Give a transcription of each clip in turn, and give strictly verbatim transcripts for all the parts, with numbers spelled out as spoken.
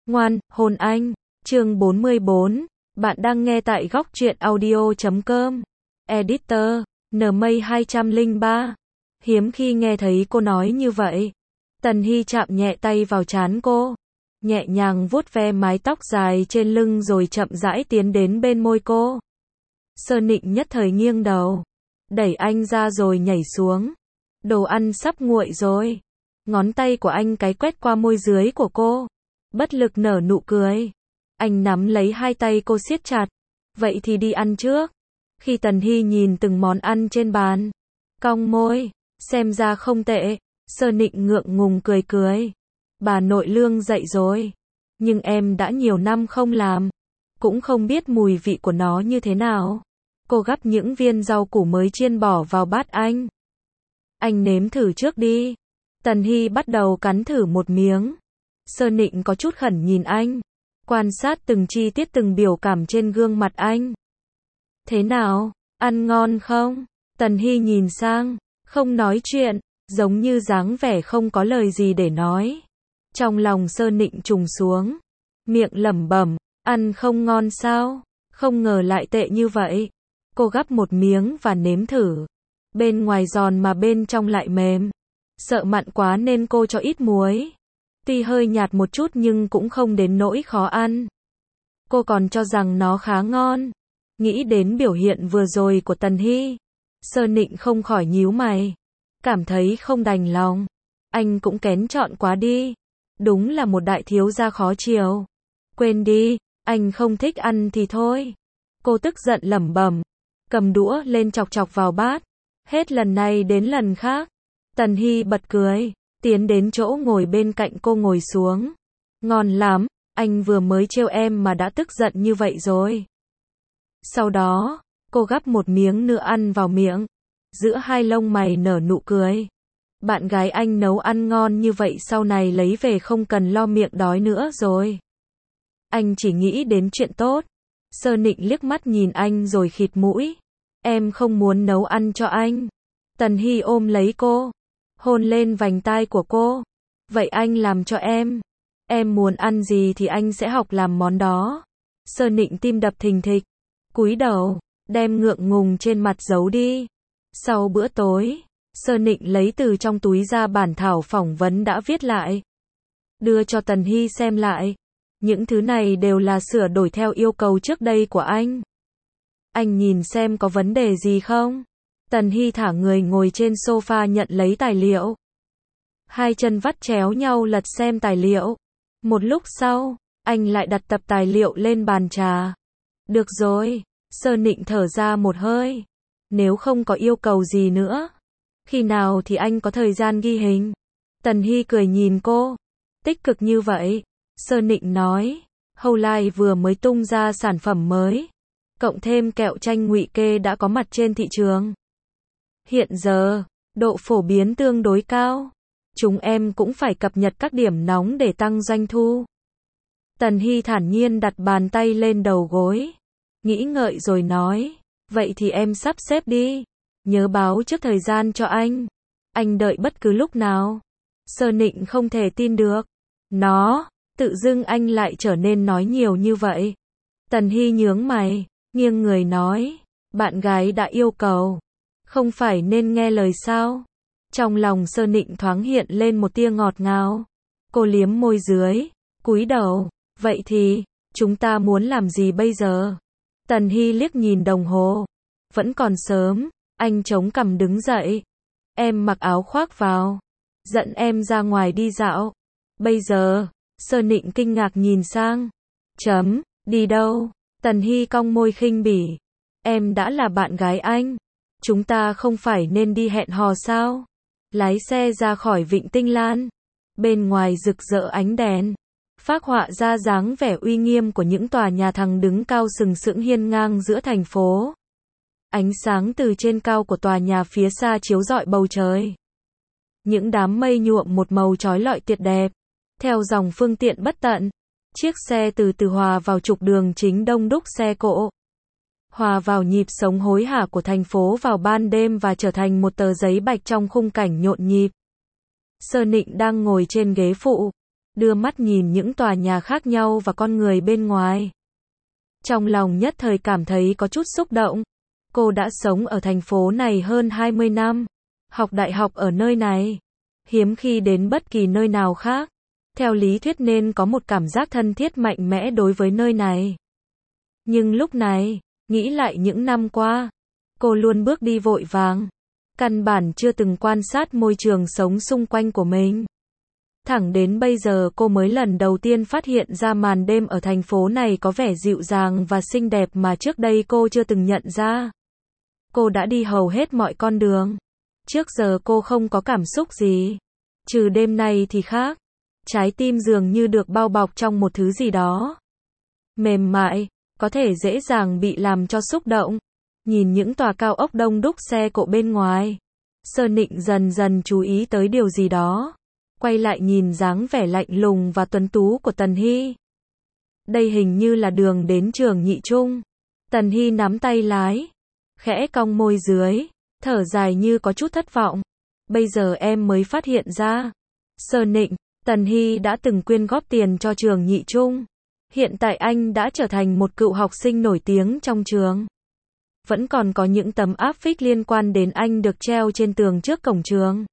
Ngoan, hôn anh. Chương bốn mươi bốn. Bạn đang nghe tại góc truyện audio chấm com. Editor, nmay hai không ba. Hiếm khi nghe thấy cô nói như vậy. Tần Hy chạm nhẹ tay vào trán cô, nhẹ nhàng vuốt ve mái tóc dài trên lưng rồi chậm rãi tiến đến bên môi cô. Sơ Nịnh nhất thời nghiêng đầu, đẩy anh ra rồi nhảy xuống. Đồ ăn sắp nguội rồi. Ngón tay của anh cái quét qua môi dưới của cô, bất lực nở nụ cười. Anh nắm lấy hai tay cô siết chặt. Vậy thì đi ăn trước. Khi Tần Hy nhìn từng món ăn trên bàn, cong môi, xem ra không tệ. Sơ Nịnh ngượng ngùng cười cười. Bà nội Lương dậy rồi, nhưng em đã nhiều năm không làm, cũng không biết mùi vị của nó như thế nào. Cô gắp những viên rau củ mới chiên bỏ vào bát anh. Anh nếm thử trước đi. Tần Hy bắt đầu cắn thử một miếng. Sơ Nịnh có chút khẩn nhìn anh, quan sát từng chi tiết từng biểu cảm trên gương mặt anh. Thế nào, ăn ngon không? Tần Hy nhìn sang, không nói chuyện, giống như dáng vẻ không có lời gì để nói. Trong lòng Sơ Nịnh trùng xuống, miệng lẩm bẩm, ăn không ngon sao? Không ngờ lại tệ như vậy. Cô gắp một miếng và nếm thử. Bên ngoài giòn mà bên trong lại mềm. Sợ mặn quá nên cô cho ít muối. Tuy hơi nhạt một chút nhưng cũng không đến nỗi khó ăn. Cô còn cho rằng nó khá ngon. Nghĩ đến biểu hiện vừa rồi của Tần Hy, Sơ Nịnh không khỏi nhíu mày, cảm thấy không đành lòng. Anh cũng kén chọn quá đi. Đúng là một đại thiếu gia khó chiều. Quên đi, anh không thích ăn thì thôi. Cô tức giận lẩm bẩm, cầm đũa lên chọc chọc vào bát. Hết lần này đến lần khác. Tần Hy bật cười, tiến đến chỗ ngồi bên cạnh cô ngồi xuống. Ngon lắm, anh vừa mới trêu em mà đã tức giận như vậy rồi. Sau đó, cô gắp một miếng nữa ăn vào miệng. Giữa hai lông mày nở nụ cười. Bạn gái anh nấu ăn ngon như vậy sau này lấy về không cần lo miệng đói nữa rồi. Anh chỉ nghĩ đến chuyện tốt. Sơ Nịnh liếc mắt nhìn anh rồi khịt mũi. Em không muốn nấu ăn cho anh. Tần Hy ôm lấy cô, hôn lên vành tai của cô. Vậy anh làm cho em. Em muốn ăn gì thì anh sẽ học làm món đó. Sơ Nịnh tim đập thình thịch, cúi đầu, đem ngượng ngùng trên mặt giấu đi. Sau bữa tối, Sơ Nịnh lấy từ trong túi ra bản thảo phỏng vấn đã viết lại, đưa cho Tần Hy xem lại. Những thứ này đều là sửa đổi theo yêu cầu trước đây của anh. Anh nhìn xem có vấn đề gì không? Tần Hy thả người ngồi trên sofa nhận lấy tài liệu. Hai chân vắt chéo nhau lật xem tài liệu. Một lúc sau, anh lại đặt tập tài liệu lên bàn trà. Được rồi, Sơ Nịnh thở ra một hơi. Nếu không có yêu cầu gì nữa, khi nào thì anh có thời gian ghi hình? Tần Hy cười nhìn cô. Tích cực như vậy. Sơ Nịnh nói, Howline vừa mới tung ra sản phẩm mới, cộng thêm kẹo chanh ngụy kê đã có mặt trên thị trường. Hiện giờ, độ phổ biến tương đối cao. Chúng em cũng phải cập nhật các điểm nóng để tăng doanh thu. Tần Hy thản nhiên đặt bàn tay lên đầu gối, nghĩ ngợi rồi nói, vậy thì em sắp xếp đi. Nhớ báo trước thời gian cho anh. Anh đợi bất cứ lúc nào. Sơ Nịnh không thể tin được. Nó, tự dưng anh lại trở nên nói nhiều như vậy. Tần Hy nhướng mày, nghiêng người nói, bạn gái đã yêu cầu, không phải nên nghe lời sao? Trong lòng Sơ Nịnh thoáng hiện lên một tia ngọt ngào. Cô liếm môi dưới, cúi đầu, vậy thì, chúng ta muốn làm gì bây giờ? Tần Hy liếc nhìn đồng hồ, vẫn còn sớm. Anh chống cằm đứng dậy. Em mặc áo khoác vào, dẫn em ra ngoài đi dạo. Bây giờ, Sơ Nịnh kinh ngạc nhìn sang. Chấm, đi đâu? Tần Hy cong môi khinh bỉ. Em đã là bạn gái anh, chúng ta không phải nên đi hẹn hò sao? Lái xe ra khỏi Vịnh Tinh Lan. Bên ngoài rực rỡ ánh đèn, phác họa ra dáng vẻ uy nghiêm của những tòa nhà thẳng đứng cao sừng sững hiên ngang giữa thành phố. Ánh sáng từ trên cao của tòa nhà phía xa chiếu rọi bầu trời. Những đám mây nhuộm một màu chói lọi tuyệt đẹp. Theo dòng phương tiện bất tận, chiếc xe từ từ hòa vào trục đường chính đông đúc xe cộ. Hòa vào nhịp sống hối hả của thành phố vào ban đêm và trở thành một tờ giấy bạch trong khung cảnh nhộn nhịp. Sơ Nịnh đang ngồi trên ghế phụ, đưa mắt nhìn những tòa nhà khác nhau và con người bên ngoài. Trong lòng nhất thời cảm thấy có chút xúc động. Cô đã sống ở thành phố này hơn hai mươi năm, học đại học ở nơi này, hiếm khi đến bất kỳ nơi nào khác. Theo lý thuyết nên có một cảm giác thân thiết mạnh mẽ đối với nơi này. Nhưng lúc này, nghĩ lại những năm qua, cô luôn bước đi vội vàng, căn bản chưa từng quan sát môi trường sống xung quanh của mình. Thẳng đến bây giờ cô mới lần đầu tiên phát hiện ra màn đêm ở thành phố này có vẻ dịu dàng và xinh đẹp mà trước đây cô chưa từng nhận ra. Cô đã đi hầu hết mọi con đường. Trước giờ cô không có cảm xúc gì. Trừ đêm nay thì khác. Trái tim dường như được bao bọc trong một thứ gì đó mềm mại, có thể dễ dàng bị làm cho xúc động. Nhìn những tòa cao ốc đông đúc xe cộ bên ngoài, Sơ Nịnh dần dần chú ý tới điều gì đó. Quay lại nhìn dáng vẻ lạnh lùng và tuấn tú của Tần Hy. Đây hình như là đường đến trường Nhị Trung. Tần Hy nắm tay lái, khẽ cong môi dưới, thở dài như có chút thất vọng. Bây giờ em mới phát hiện ra. Sơ Nịnh, Tần Hy đã từng quyên góp tiền cho trường Nhị Trung. Hiện tại anh đã trở thành một cựu học sinh nổi tiếng trong trường. Vẫn còn có những tấm áp phích liên quan đến anh được treo trên tường trước cổng trường.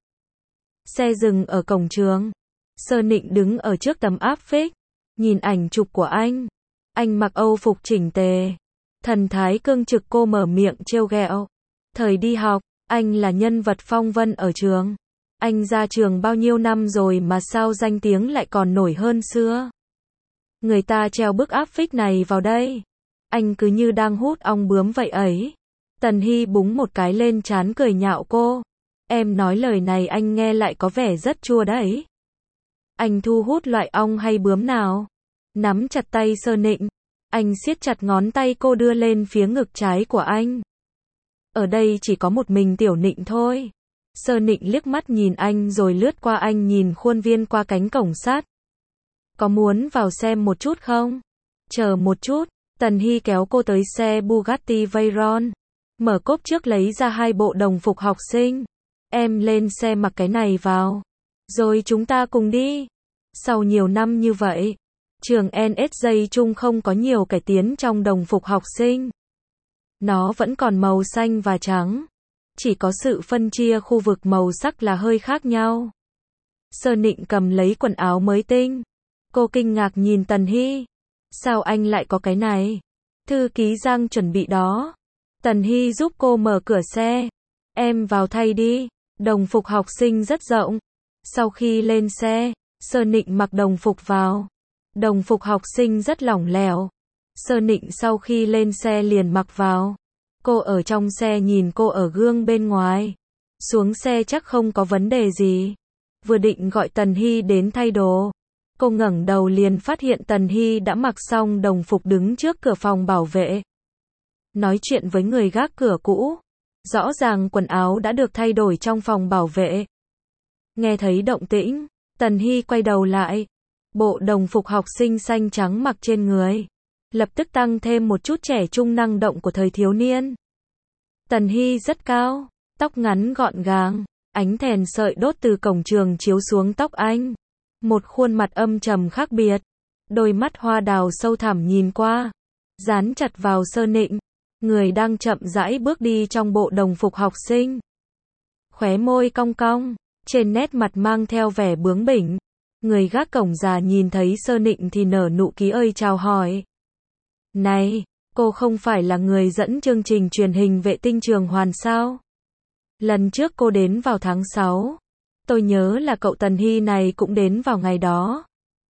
Xe dừng ở cổng trường. Sơ Nịnh đứng ở trước tấm áp phích, nhìn ảnh chụp của anh. Anh mặc Âu phục chỉnh tề, thần thái cương trực. Cô mở miệng trêu ghẹo. Thời đi học, anh là nhân vật phong vân ở trường. Anh ra trường bao nhiêu năm rồi mà sao danh tiếng lại còn nổi hơn xưa. Người ta treo bức áp phích này vào đây, anh cứ như đang hút ong bướm vậy ấy. Tần Hy búng một cái lên trán cười nhạo cô. Em nói lời này anh nghe lại có vẻ rất chua đấy. Anh thu hút loại ong hay bướm nào? Nắm chặt tay Sơ Nịnh, anh siết chặt ngón tay cô đưa lên phía ngực trái của anh. Ở đây chỉ có một mình Tiểu Nịnh thôi. Sơ Nịnh liếc mắt nhìn anh rồi lướt qua anh nhìn khuôn viên qua cánh cổng sắt. Có muốn vào xem một chút không? Chờ một chút. Tần Hy kéo cô tới xe Bugatti Veyron. Mở cốp trước lấy ra hai bộ đồng phục học sinh. Em lên xe mặc cái này vào. Rồi chúng ta cùng đi. Sau nhiều năm như vậy, trường en ét gi Trung không có nhiều cải tiến trong đồng phục học sinh. Nó vẫn còn màu xanh và trắng. Chỉ có sự phân chia khu vực màu sắc là hơi khác nhau. Sơ Nịnh cầm lấy quần áo mới tinh. Cô kinh ngạc nhìn Tần Hy. Sao anh lại có cái này? Thư ký Giang chuẩn bị đó. Tần Hy giúp cô mở cửa xe. Em vào thay đi. Đồng phục học sinh rất rộng. Sau khi lên xe, Sơ Nịnh mặc đồng phục vào. Đồng phục học sinh rất lỏng lẻo. Sơ Nịnh sau khi lên xe liền mặc vào. Cô ở trong xe nhìn cô ở gương bên ngoài. Xuống xe chắc không có vấn đề gì. Vừa định gọi Tần Hy đến thay đồ, cô ngẩng đầu liền phát hiện Tần Hy đã mặc xong đồng phục đứng trước cửa phòng bảo vệ. Nói chuyện với người gác cửa cũ. Rõ ràng quần áo đã được thay đổi trong phòng bảo vệ. Nghe thấy động tĩnh, Tần Hy quay đầu lại. Bộ đồng phục học sinh xanh trắng mặc trên người, lập tức tăng thêm một chút trẻ trung năng động của thời thiếu niên. Tần Hy rất cao, tóc ngắn gọn gàng, ánh đèn sợi đốt từ cổng trường chiếu xuống tóc anh. Một khuôn mặt âm trầm khác biệt, đôi mắt hoa đào sâu thẳm nhìn qua, dán chặt vào Sơ Nịnh, người đang chậm rãi bước đi trong bộ đồng phục học sinh. Khóe môi cong cong, trên nét mặt mang theo vẻ bướng bỉnh. Người gác cổng già nhìn thấy Sơ Nịnh thì nở nụ cười ơi chào hỏi. Này, cô không phải là người dẫn chương trình truyền hình vệ tinh Trường Hoàn sao? Lần trước cô đến vào tháng sáu. Tôi nhớ là cậu Tần Hy này cũng đến vào ngày đó.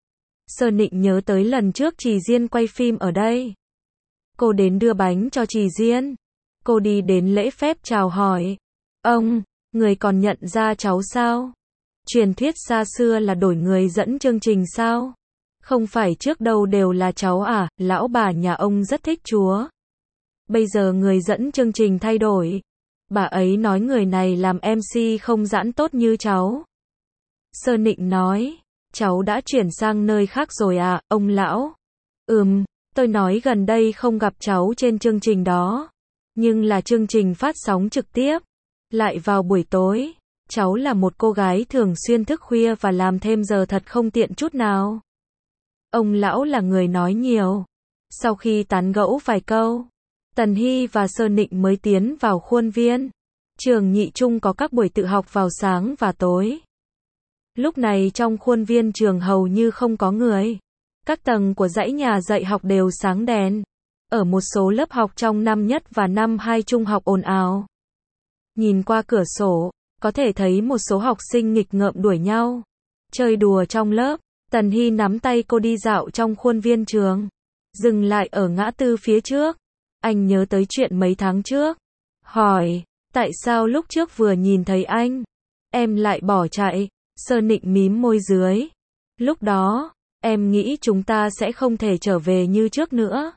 Sơ Nịnh nhớ tới lần trước Trì Diên quay phim ở đây. Cô đến đưa bánh cho Trì Diên. Cô đi đến lễ phép chào hỏi. Ông, người còn nhận ra cháu sao? Truyền thuyết xa xưa là đổi người dẫn chương trình sao? Không phải trước đâu đều là cháu à? Lão bà nhà ông rất thích chúa. Bây giờ người dẫn chương trình thay đổi. Bà ấy nói người này làm em xê không giãn tốt như cháu. Sơ Nịnh nói, cháu đã chuyển sang nơi khác rồi à, ông lão? Ừm, tôi nói gần đây không gặp cháu trên chương trình đó. Nhưng là chương trình phát sóng trực tiếp. Lại vào buổi tối. cháu là một cô gái thường xuyên thức khuya và làm thêm giờ thật không tiện chút nào. Ông lão là người nói nhiều. Sau khi tán gẫu vài câu, Tần Hy và Sơ Nịnh mới tiến vào khuôn viên. Trường nhị trung có các buổi tự học vào sáng và tối. Lúc này trong khuôn viên trường hầu như không có người. Các tầng của dãy nhà dạy học đều sáng đèn. Ở một số lớp học trong năm nhất và năm hai trung học ồn ào. Nhìn qua cửa sổ, có thể thấy một số học sinh nghịch ngợm đuổi nhau, chơi đùa trong lớp. Tần Hy nắm tay cô đi dạo trong khuôn viên trường. Dừng lại ở ngã tư phía trước. Anh nhớ tới chuyện mấy tháng trước. Hỏi, tại sao lúc trước vừa nhìn thấy anh, em lại bỏ chạy? Sơ Nịnh mím môi dưới. Lúc đó, em nghĩ chúng ta sẽ không thể trở về như trước nữa.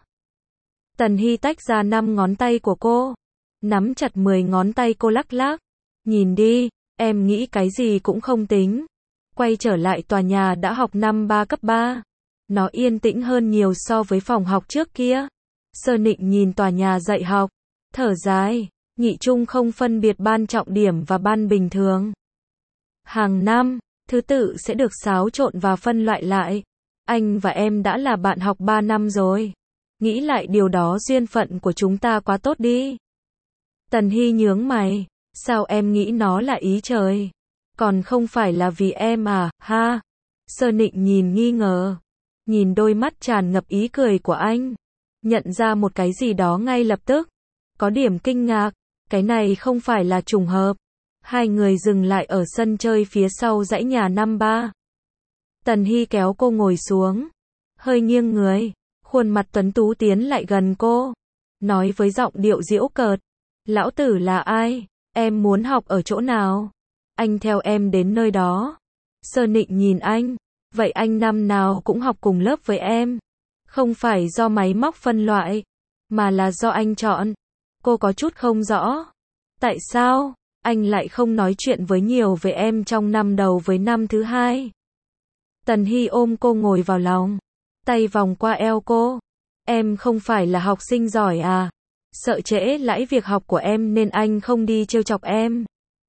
Tần Hy tách ra năm ngón tay của cô. Nắm chặt mười ngón tay cô lắc lắc. Nhìn đi, em nghĩ cái gì cũng không tính. Quay trở lại tòa nhà đã học năm ba cấp ba. Nó yên tĩnh hơn nhiều so với phòng học trước kia. Sơ Nịnh nhìn tòa nhà dạy học, thở dài. Nhị trung không phân biệt ban trọng điểm và ban bình thường. Hàng năm, thứ tự sẽ được xáo trộn và phân loại lại. Anh và em đã là bạn học ba năm rồi. Nghĩ lại điều đó duyên phận của chúng ta quá tốt đi. Tần Hy nhướng mày. Sao em nghĩ nó là ý trời? Còn không phải là vì em à, ha? Sơ Nịnh nhìn nghi ngờ. Nhìn đôi mắt tràn ngập ý cười của anh. Nhận ra một cái gì đó ngay lập tức. Có điểm kinh ngạc. Cái này không phải là trùng hợp. Hai người dừng lại ở sân chơi phía sau dãy nhà năm ba. Tần Hy kéo cô ngồi xuống. Hơi nghiêng người. Khuôn mặt tuấn tú tiến lại gần cô. Nói với giọng điệu giễu cợt. Lão tử là ai? Em muốn học ở chỗ nào? Anh theo em đến nơi đó. Sơ Nịnh nhìn anh. Vậy anh năm nào cũng học cùng lớp với em. Không phải do máy móc phân loại, mà là do anh chọn. Cô có chút không rõ. Tại sao anh lại không nói chuyện với nhiều về em trong năm đầu với năm thứ hai? Tần Hy ôm cô ngồi vào lòng. Tay vòng qua eo cô. Em không phải là học sinh giỏi à? Sợ trễ lãi việc học của em nên anh không đi trêu chọc em.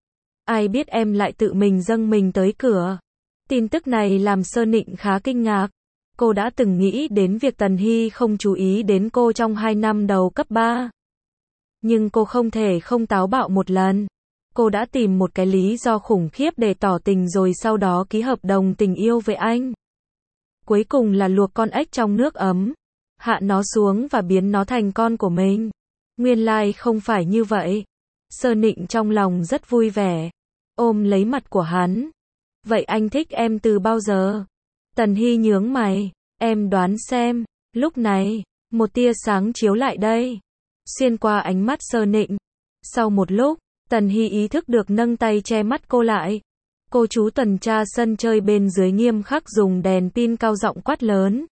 Ai biết em lại tự mình dâng mình tới cửa. Tin tức này làm Sơ Nịnh khá kinh ngạc. Cô đã từng nghĩ đến việc Tần Hy không chú ý đến cô trong hai năm đầu cấp ba. Nhưng cô không thể không táo bạo một lần. Cô đã tìm một cái lý do khủng khiếp để tỏ tình rồi sau đó ký hợp đồng tình yêu với anh. Cuối cùng là luộc con ếch trong nước ấm. Hạ nó xuống và biến nó thành con của mình. Nguyên lai like không phải như vậy. Sơ Nịnh trong lòng rất vui vẻ. Ôm lấy mặt của hắn. Vậy anh thích em từ bao giờ? Tần Hy nhướng mày. Em đoán xem. Lúc này, một tia sáng chiếu lại đây. Xuyên qua ánh mắt Sơ Nịnh. Sau một lúc, Tần Hy ý thức được nâng tay che mắt cô lại. Cô chú tuần tra sân chơi bên dưới nghiêm khắc dùng đèn pin cao giọng quát lớn.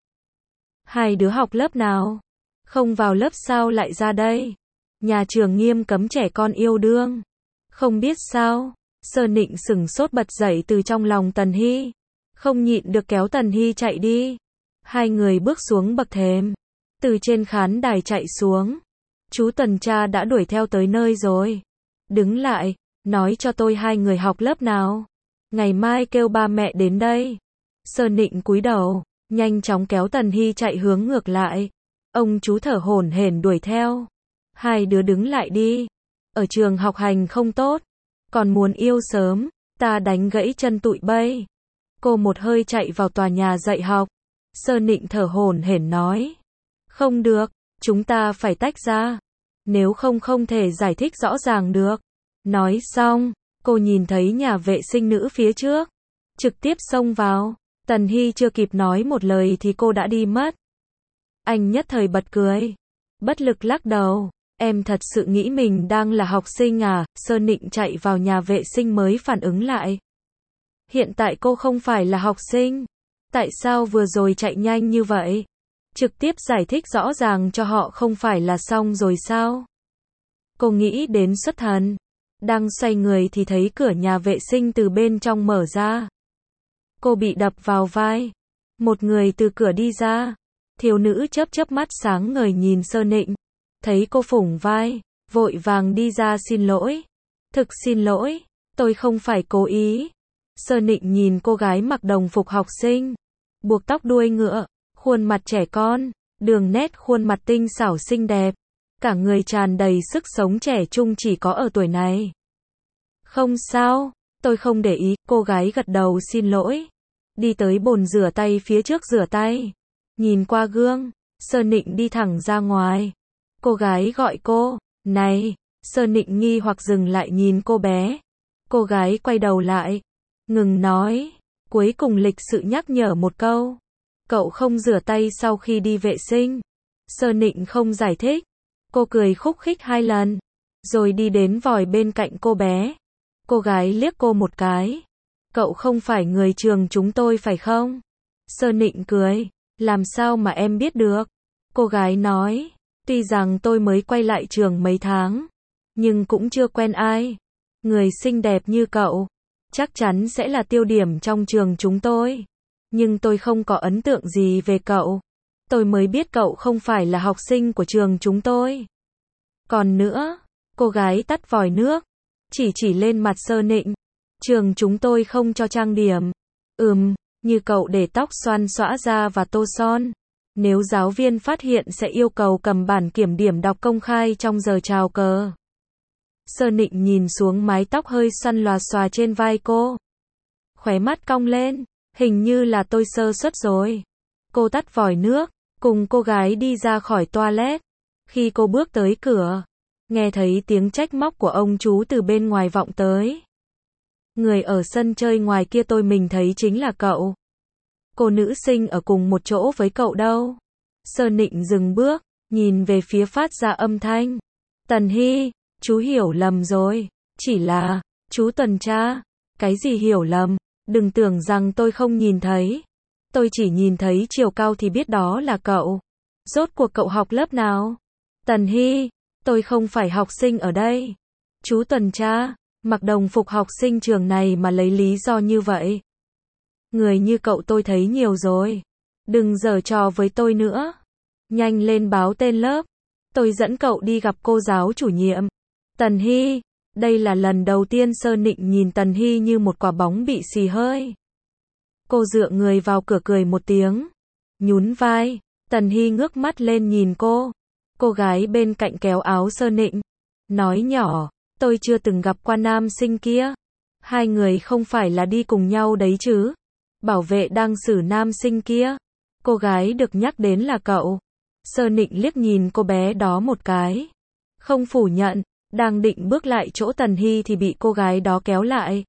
Hai đứa học lớp nào? Không vào lớp sao lại ra đây? Nhà trường nghiêm cấm trẻ con yêu đương. Không biết sao? Sơ Nịnh sửng sốt bật dậy từ trong lòng Tần Hy. Không nhịn được kéo Tần Hy chạy đi. Hai người bước xuống bậc thềm. Từ trên khán đài chạy xuống. Chú tuần tra đã đuổi theo tới nơi rồi. Đứng lại, nói cho tôi hai người học lớp nào. Ngày mai kêu ba mẹ đến đây. Sơ Nịnh cúi đầu, nhanh chóng kéo Tần Hy chạy hướng ngược lại. Ông chú thở hổn hển đuổi theo. Hai đứa đứng lại đi. Ở trường học hành không tốt. Còn muốn yêu sớm, ta đánh gãy chân tụi bay. Cô một hơi chạy vào tòa nhà dạy học. Sơ Nịnh thở hổn hển nói. Không được, chúng ta phải tách ra. Nếu không không thể giải thích rõ ràng được. Nói xong, cô nhìn thấy nhà vệ sinh nữ phía trước. Trực tiếp xông vào. Tần Hy chưa kịp nói một lời thì cô đã đi mất. Anh nhất thời bật cười. Bất lực lắc đầu. Em thật sự nghĩ mình đang là học sinh à? Sơ Nịnh chạy vào nhà vệ sinh mới phản ứng lại. Hiện tại cô không phải là học sinh. Tại sao vừa rồi chạy nhanh như vậy? Trực tiếp giải thích rõ ràng cho họ không phải là xong rồi sao? Cô nghĩ đến xuất thần. Đang xoay người thì thấy cửa nhà vệ sinh từ bên trong mở ra. Cô bị đập vào vai. Một người từ cửa đi ra. Thiếu nữ chớp chớp mắt sáng ngời nhìn Sơ Nịnh. Thấy cô phủng vai, vội vàng đi ra xin lỗi. Thực xin lỗi, tôi không phải cố ý. Sơ Nịnh nhìn cô gái mặc đồng phục học sinh, buộc tóc đuôi ngựa, khuôn mặt trẻ con, đường nét khuôn mặt tinh xảo xinh đẹp, cả người tràn đầy sức sống trẻ trung chỉ có ở tuổi này. Không sao, tôi không để ý, cô gái gật đầu xin lỗi. Đi tới bồn rửa tay phía trước rửa tay. Nhìn qua gương, Sơ Nịnh đi thẳng ra ngoài. Cô gái gọi cô, này, Sơ Nịnh nghi hoặc dừng lại nhìn cô bé. Cô gái quay đầu lại, ngừng nói, cuối cùng lịch sự nhắc nhở một câu. Cậu không rửa tay sau khi đi vệ sinh. Sơ Nịnh không giải thích. Cô cười khúc khích hai lần, rồi đi đến vòi bên cạnh cô bé. Cô gái liếc cô một cái. Cậu không phải người trường chúng tôi phải không? Sơ Nịnh cười, làm sao mà em biết được? Cô gái nói, tuy rằng tôi mới quay lại trường mấy tháng, nhưng cũng chưa quen ai. Người xinh đẹp như cậu, chắc chắn sẽ là tiêu điểm trong trường chúng tôi. Nhưng tôi không có ấn tượng gì về cậu. Tôi mới biết cậu không phải là học sinh của trường chúng tôi. Còn nữa, cô gái tắt vòi nước, chỉ chỉ lên mặt Sơ Nịnh. Trường chúng tôi không cho trang điểm. Ừm, như cậu để tóc xoăn xõa ra và tô son. Nếu giáo viên phát hiện sẽ yêu cầu cầm bản kiểm điểm đọc công khai trong giờ chào cờ. Sơ Nịnh nhìn xuống mái tóc hơi xoăn lòa xòa trên vai cô. Khóe mắt cong lên, hình như là tôi sơ suất rồi. Cô tắt vòi nước, cùng cô gái đi ra khỏi toilet. Khi cô bước tới cửa, nghe thấy tiếng trách móc của ông chú từ bên ngoài vọng tới. Người ở sân chơi ngoài kia tôi mình thấy chính là cậu. Cô nữ sinh ở cùng một chỗ với cậu đâu? Sơ Nịnh dừng bước, nhìn về phía phát ra âm thanh. Tần Hy, chú hiểu lầm rồi, chỉ là, chú tuần tra. Cái gì hiểu lầm, đừng tưởng rằng tôi không nhìn thấy. Tôi chỉ nhìn thấy chiều cao thì biết đó là cậu. Rốt cuộc cậu học lớp nào? Tần Hy, tôi không phải học sinh ở đây. Chú tuần tra, mặc đồng phục học sinh trường này mà lấy lý do như vậy. Người như cậu tôi thấy nhiều rồi. Đừng giở trò với tôi nữa. Nhanh lên báo tên lớp. Tôi dẫn cậu đi gặp cô giáo chủ nhiệm. Tần Hy, đây là lần đầu tiên Sơ Nịnh nhìn Tần Hy như một quả bóng bị xì hơi. Cô dựa người vào cửa cười một tiếng. Nhún vai, Tần Hy ngước mắt lên nhìn cô. Cô gái bên cạnh kéo áo Sơ Nịnh. Nói nhỏ, tôi chưa từng gặp qua nam sinh kia. Hai người không phải là đi cùng nhau đấy chứ? Bảo vệ đang xử nam sinh kia. Cô gái được nhắc đến là cậu. Sơ Nịnh liếc nhìn cô bé đó một cái. Không phủ nhận, đang định bước lại chỗ Tần Hy thì bị cô gái đó kéo lại.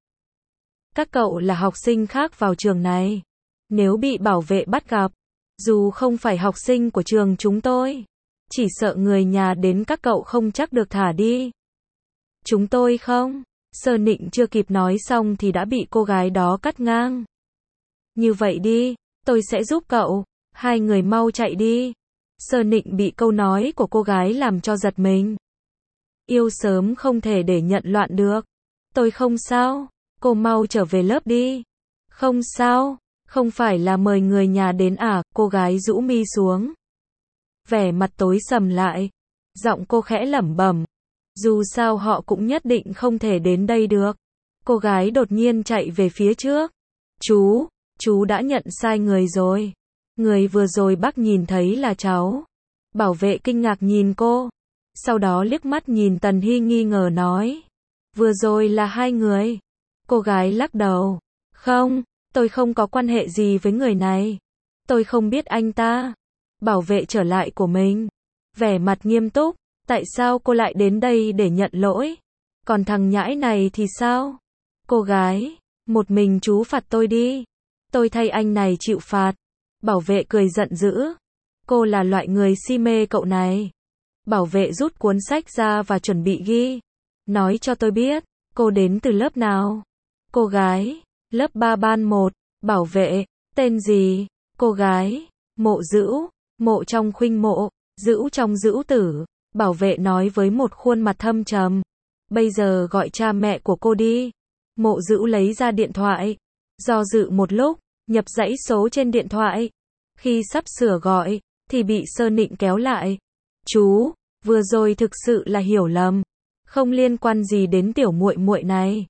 Các cậu là học sinh khác vào trường này. Nếu bị bảo vệ bắt gặp, dù không phải học sinh của trường chúng tôi, chỉ sợ người nhà đến các cậu không chắc được thả đi. Chúng tôi không? Sơ Nịnh chưa kịp nói xong thì đã bị cô gái đó cắt ngang. Như vậy đi, tôi sẽ giúp cậu. Hai người mau chạy đi. Sơ Nịnh bị câu nói của cô gái làm cho giật mình. Yêu sớm không thể để nhận loạn được. Tôi không sao. Cô mau trở về lớp đi. Không sao. Không phải là mời người nhà đến à? Cô gái rũ mi xuống. Vẻ mặt tối sầm lại. Giọng cô khẽ lẩm bẩm. Dù sao họ cũng nhất định không thể đến đây được. Cô gái đột nhiên chạy về phía trước. Chú, chú đã nhận sai người rồi. Người vừa rồi bác nhìn thấy là cháu. Bảo vệ kinh ngạc nhìn cô. Sau đó liếc mắt nhìn Tần Hy nghi ngờ nói. Vừa rồi là hai người. Cô gái lắc đầu. Không, tôi không có quan hệ gì với người này. Tôi không biết anh ta. Bảo vệ trở lại của mình. Vẻ mặt nghiêm túc. Tại sao cô lại đến đây để nhận lỗi? Còn thằng nhãi này thì sao? Cô gái, một mình chú phạt tôi đi. Tôi thay anh này chịu phạt. Bảo vệ cười giận dữ. Cô là loại người si mê cậu này. Bảo vệ rút cuốn sách ra và chuẩn bị ghi. Nói cho tôi biết, cô đến từ lớp nào? Cô gái, lớp ba ban một. Bảo vệ, tên gì? Cô gái, Mộ Dữu, mộ trong khuynh mộ, dữu trong dữu tử. Bảo vệ nói với một khuôn mặt thâm trầm. Bây giờ gọi cha mẹ của cô đi. Mộ Dữu lấy ra điện thoại. Do dự một lúc, nhập dãy số trên điện thoại. Khi sắp sửa gọi, thì bị Sơ Nịnh kéo lại. Chú, vừa rồi thực sự là hiểu lầm. Không liên quan gì đến tiểu muội muội này.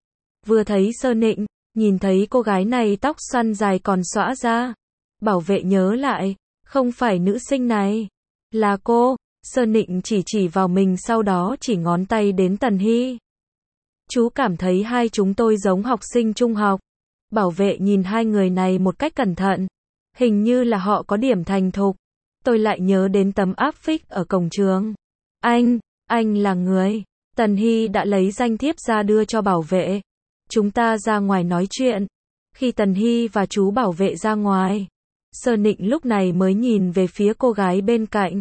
Vừa thấy Sơ Nịnh, nhìn thấy cô gái này tóc xoăn dài còn xõa ra. Bảo vệ nhớ lại, không phải nữ sinh này, là cô. Sơ Nịnh chỉ chỉ vào mình sau đó chỉ ngón tay đến Tần Hy. Chú cảm thấy hai chúng tôi giống học sinh trung học. Bảo vệ nhìn hai người này một cách cẩn thận. Hình như là họ có điểm thành thục. Tôi lại nhớ đến tấm áp phích ở cổng trường. Anh, anh là người. Tần Hy đã lấy danh thiếp ra đưa cho bảo vệ. Chúng ta ra ngoài nói chuyện. Khi Tần Hy và chú bảo vệ ra ngoài, Sơ Nịnh lúc này mới nhìn về phía cô gái bên cạnh.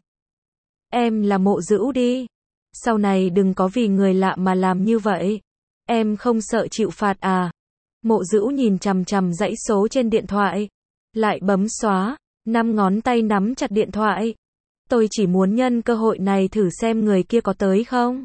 Em là Mộ Dữu đi. Sau này đừng có vì người lạ mà làm như vậy. Em không sợ chịu phạt à? Mộ Dữu nhìn chằm chằm dãy số trên điện thoại. Lại bấm xóa, năm ngón tay nắm chặt điện thoại. Tôi chỉ muốn nhân cơ hội này thử xem người kia có tới không.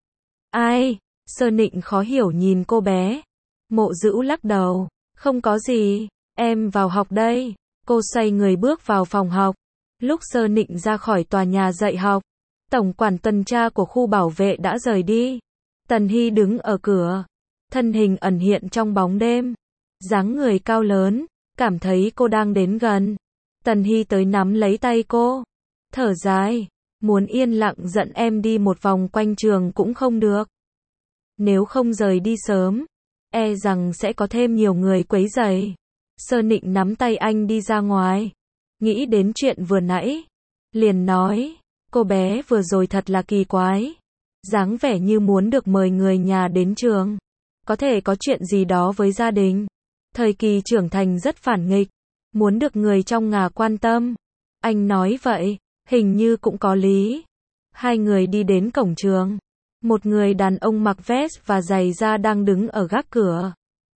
Ai? Sơ Nịnh khó hiểu nhìn cô bé. Mộ Dữu lắc đầu. Không có gì, em vào học đây. Cô xoay người bước vào phòng học. Lúc Sơ Nịnh ra khỏi tòa nhà dạy học, tổng quản tuần tra của khu bảo vệ đã rời đi. Tần Hy đứng ở cửa, thân hình ẩn hiện trong bóng đêm. Dáng người cao lớn, cảm thấy cô đang đến gần. Tần Hy tới nắm lấy tay cô. Thở dài, muốn yên lặng dẫn em đi một vòng quanh trường cũng không được. Nếu không rời đi sớm, e rằng sẽ có thêm nhiều người quấy rầy. Sơ Nịnh nắm tay anh đi ra ngoài. Nghĩ đến chuyện vừa nãy, liền nói, cô bé vừa rồi thật là kỳ quái. Dáng vẻ như muốn được mời người nhà đến trường. Có thể có chuyện gì đó với gia đình. Thời kỳ trưởng thành rất phản nghịch, muốn được người trong nhà quan tâm. Anh nói vậy, hình như cũng có lý. Hai người đi đến cổng trường. Một người đàn ông mặc vest và giày da đang đứng ở gác cửa.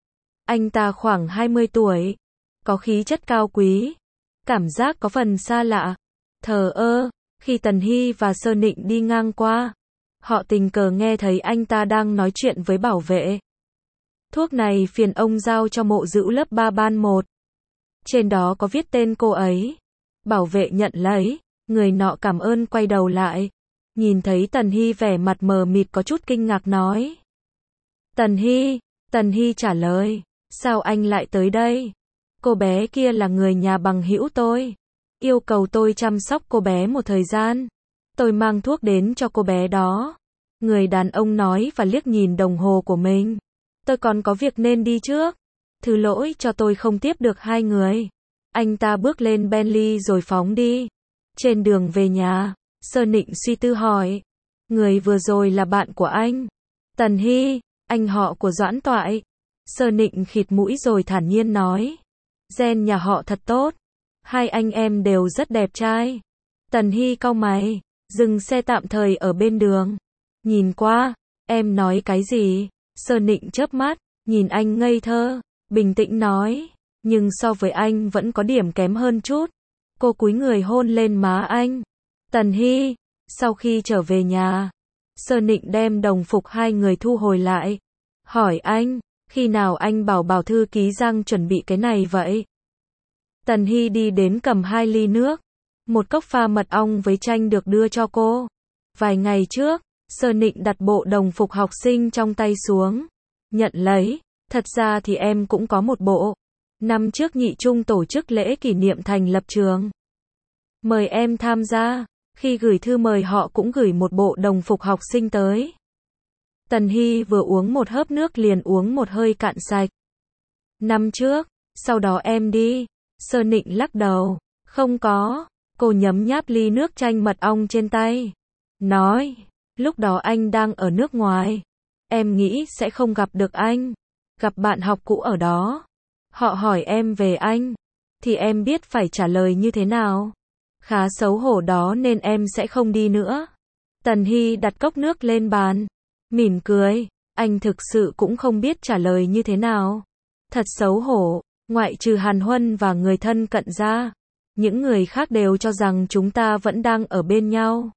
Anh ta khoảng hai mươi tuổi, có khí chất cao quý, cảm giác có phần xa lạ, thờ ơ. Khi Tần Hy và Sơ Nịnh đi ngang qua, họ tình cờ nghe thấy anh ta đang nói chuyện với bảo vệ. Thuốc này phiền ông giao cho Mộ Dữu lớp ba ban một. Trên đó có viết tên cô ấy. Bảo vệ nhận lấy, người nọ cảm ơn quay đầu lại. Nhìn thấy Tần Hy vẻ mặt mờ mịt có chút kinh ngạc nói. Tần Hy, Tần Hy trả lời, sao anh lại tới đây? Cô bé kia là người nhà bằng hữu tôi. Yêu cầu tôi chăm sóc cô bé một thời gian. Tôi mang thuốc đến cho cô bé đó. Người đàn ông nói và liếc nhìn đồng hồ của mình. Tôi còn có việc nên đi trước. Thứ lỗi cho tôi không tiếp được hai người. Anh ta bước lên Bentley rồi phóng đi. Trên đường về nhà, Sơ Nịnh suy tư hỏi. Người vừa rồi là bạn của anh. Tần Hy, anh họ của Doãn Toại. Sơ Nịnh khịt mũi rồi thản nhiên nói. Gen nhà họ thật tốt. Hai anh em đều rất đẹp trai. Tần Hy cau mày, dừng xe tạm thời ở bên đường. Nhìn qua, em nói cái gì? Sơ Nịnh chớp mắt, nhìn anh ngây thơ, bình tĩnh nói. Nhưng so với anh vẫn có điểm kém hơn chút. Cô cúi người hôn lên má anh. Tần Hy, sau khi trở về nhà, Sơ Nịnh đem đồng phục hai người thu hồi lại. Hỏi anh, khi nào anh bảo bảo thư ký Giang chuẩn bị cái này vậy? Tần Hy đi đến cầm hai ly nước. Một cốc pha mật ong với chanh được đưa cho cô. Vài ngày trước, Sơ Nịnh đặt bộ đồng phục học sinh trong tay xuống. Nhận lấy, thật ra thì em cũng có một bộ. Năm trước nhị trung tổ chức lễ kỷ niệm thành lập trường. Mời em tham gia. Khi gửi thư mời họ cũng gửi một bộ đồng phục học sinh tới. Tần Hy vừa uống một hớp nước liền uống một hơi cạn sạch. Năm trước, sau đó em đi. Sơ Nịnh lắc đầu. Không có. Cô nhấm nháp ly nước chanh mật ong trên tay. Nói, lúc đó anh đang ở nước ngoài. Em nghĩ sẽ không gặp được anh. Gặp bạn học cũ ở đó. Họ hỏi em về anh. Thì em biết phải trả lời như thế nào. Khá xấu hổ đó nên em sẽ không đi nữa. Tần Hy đặt cốc nước lên bàn. Mỉm cười. Anh thực sự cũng không biết trả lời như thế nào. Thật xấu hổ. Ngoại trừ Hàn Huân và người thân cận ra. Những người khác đều cho rằng chúng ta vẫn đang ở bên nhau.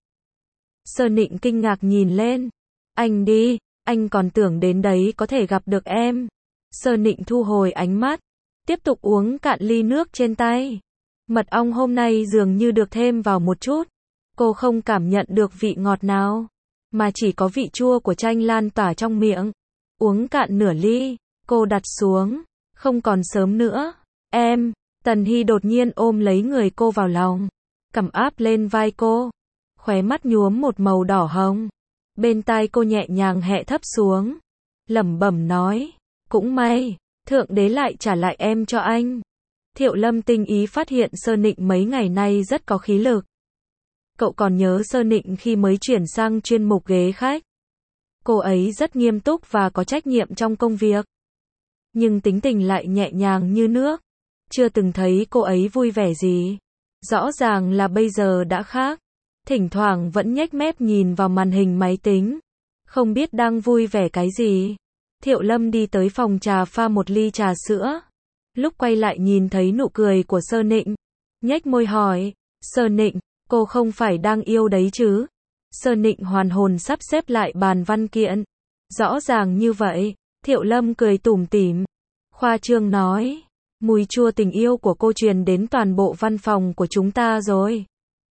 Sơ Nịnh kinh ngạc nhìn lên. Anh đi, anh còn tưởng đến đấy có thể gặp được em. Sơ Nịnh thu hồi ánh mắt. Tiếp tục uống cạn ly nước trên tay. Mật ong hôm nay dường như được thêm vào một chút. Cô không cảm nhận được vị ngọt nào. Mà chỉ có vị chua của chanh lan tỏa trong miệng. Uống cạn nửa ly. Cô đặt xuống, không còn sớm nữa. Em, Tần Hy đột nhiên ôm lấy người cô vào lòng, cằm áp lên vai cô, khóe mắt nhuốm một màu đỏ hồng. Bên tai cô nhẹ nhàng hẹ thấp xuống, lẩm bẩm nói, cũng may, Thượng Đế lại trả lại em cho anh. Thiệu Lâm tinh ý phát hiện Sơ Nịnh mấy ngày nay rất có khí lực. Cậu còn nhớ Sơ Nịnh khi mới chuyển sang chuyên mục ghế khách. Cô ấy rất nghiêm túc và có trách nhiệm trong công việc. Nhưng tính tình lại nhẹ nhàng như nước. Chưa từng thấy cô ấy vui vẻ gì. Rõ ràng là bây giờ đã khác. Thỉnh thoảng vẫn nhếch mép nhìn vào màn hình máy tính. Không biết đang vui vẻ cái gì. Thiệu Lâm đi tới phòng trà pha một ly trà sữa. Lúc quay lại nhìn thấy nụ cười của Sơ Nịnh. Nhếch môi hỏi, Sơ Nịnh, cô không phải đang yêu đấy chứ? Sơ Nịnh hoàn hồn sắp xếp lại bàn văn kiện. Rõ ràng như vậy. Thiệu Lâm cười tủm tỉm. Khoa trương nói, mùi chua tình yêu của cô truyền đến toàn bộ văn phòng của chúng ta rồi.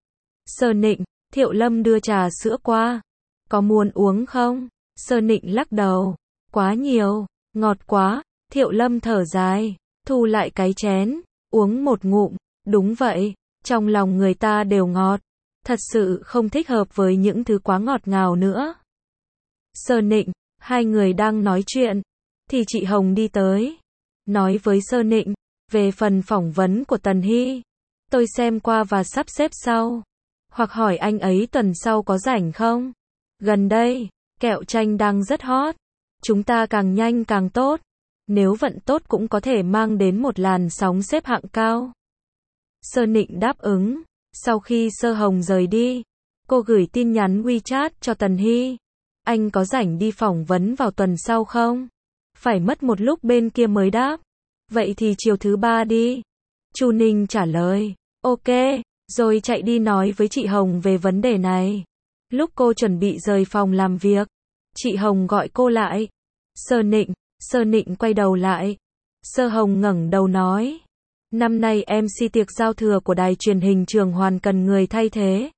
Sơ Nịnh, Thiệu Lâm đưa trà sữa qua. Có muốn uống không? Sơ Nịnh lắc đầu. Quá nhiều, ngọt quá. Thiệu Lâm thở dài, thu lại cái chén, uống một ngụm. Đúng vậy, trong lòng người ta đều ngọt. Thật sự không thích hợp với những thứ quá ngọt ngào nữa. Sơ Nịnh, hai người đang nói chuyện, thì chị Hồng đi tới. Nói với Sơ Nịnh, về phần phỏng vấn của Tần Hy. Tôi xem qua và sắp xếp sau. Hoặc hỏi anh ấy tuần sau có rảnh không? Gần đây, kẹo chanh đang rất hot. Chúng ta càng nhanh càng tốt. Nếu vận tốt cũng có thể mang đến một làn sóng xếp hạng cao. Sơ Nịnh đáp ứng. Sau khi Sơ Hồng rời đi, cô gửi tin nhắn WeChat cho Tần Hy. Anh có rảnh đi phỏng vấn vào tuần sau không? Phải mất một lúc bên kia mới đáp. Vậy thì chiều thứ ba đi. Chu Ninh trả lời. Ok, rồi chạy đi nói với chị Hồng về vấn đề này. Lúc cô chuẩn bị rời phòng làm việc, chị Hồng gọi cô lại. Sơ Nịnh, Sơ Nịnh quay đầu lại. Sơ Hồng ngẩng đầu nói. Năm nay em xê tiệc giao thừa của đài truyền hình Trường Hoàn cần người thay thế.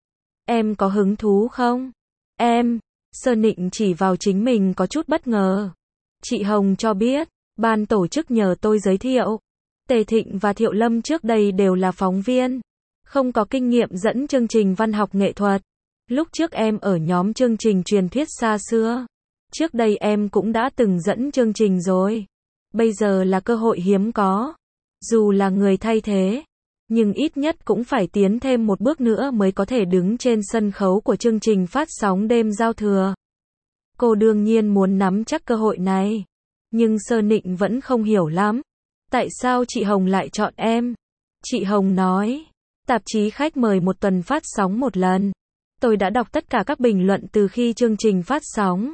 Em có hứng thú không? Em, Sơ Nịnh chỉ vào chính mình có chút bất ngờ. Chị Hồng cho biết, ban tổ chức nhờ tôi giới thiệu. Tề Thịnh và Thiệu Lâm trước đây đều là phóng viên, không có kinh nghiệm dẫn chương trình văn học nghệ thuật. Lúc trước em ở nhóm chương trình truyền thuyết xa xưa. Trước đây em cũng đã từng dẫn chương trình rồi. Bây giờ là cơ hội hiếm có. Dù là người thay thế, nhưng ít nhất cũng phải tiến thêm một bước nữa mới có thể đứng trên sân khấu của chương trình phát sóng đêm giao thừa. Cô đương nhiên muốn nắm chắc cơ hội này. Nhưng Sơ Nịnh vẫn không hiểu lắm. Tại sao chị Hồng lại chọn em? Chị Hồng nói, tạp chí khách mời một tuần phát sóng một lần. Tôi đã đọc tất cả các bình luận từ khi chương trình phát sóng.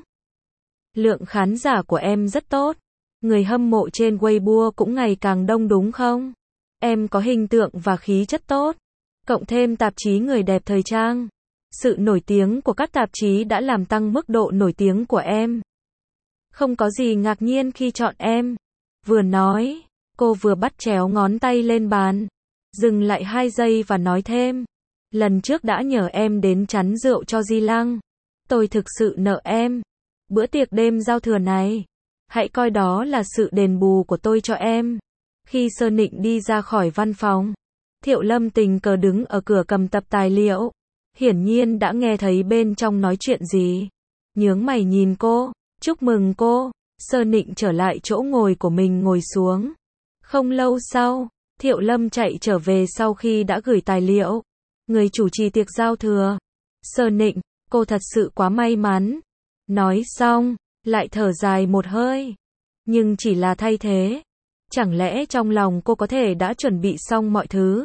Lượng khán giả của em rất tốt. Người hâm mộ trên Weibo cũng ngày càng đông đúng không? Em có hình tượng và khí chất tốt. Cộng thêm tạp chí người đẹp thời trang. Sự nổi tiếng của các tạp chí đã làm tăng mức độ nổi tiếng của em. Không có gì ngạc nhiên khi chọn em. Vừa nói, cô vừa bắt chéo ngón tay lên bàn. Dừng lại hai giây và nói thêm. Lần trước đã nhờ em đến chắn rượu cho Di Lăng. Tôi thực sự nợ em. Bữa tiệc đêm giao thừa này, hãy coi đó là sự đền bù của tôi cho em. Khi Sơ Nịnh đi ra khỏi văn phòng, Thiệu Lâm tình cờ đứng ở cửa cầm tập tài liệu. Hiển nhiên đã nghe thấy bên trong nói chuyện gì. Nhướng mày nhìn cô, chúc mừng cô. Sơ Nịnh trở lại chỗ ngồi của mình ngồi xuống. Không lâu sau, Thiệu Lâm chạy trở về sau khi đã gửi tài liệu. Người chủ trì tiệc giao thừa. Sơ Nịnh, cô thật sự quá may mắn. Nói xong, lại thở dài một hơi. Nhưng chỉ là thay thế. Chẳng lẽ trong lòng cô có thể đã chuẩn bị xong mọi thứ?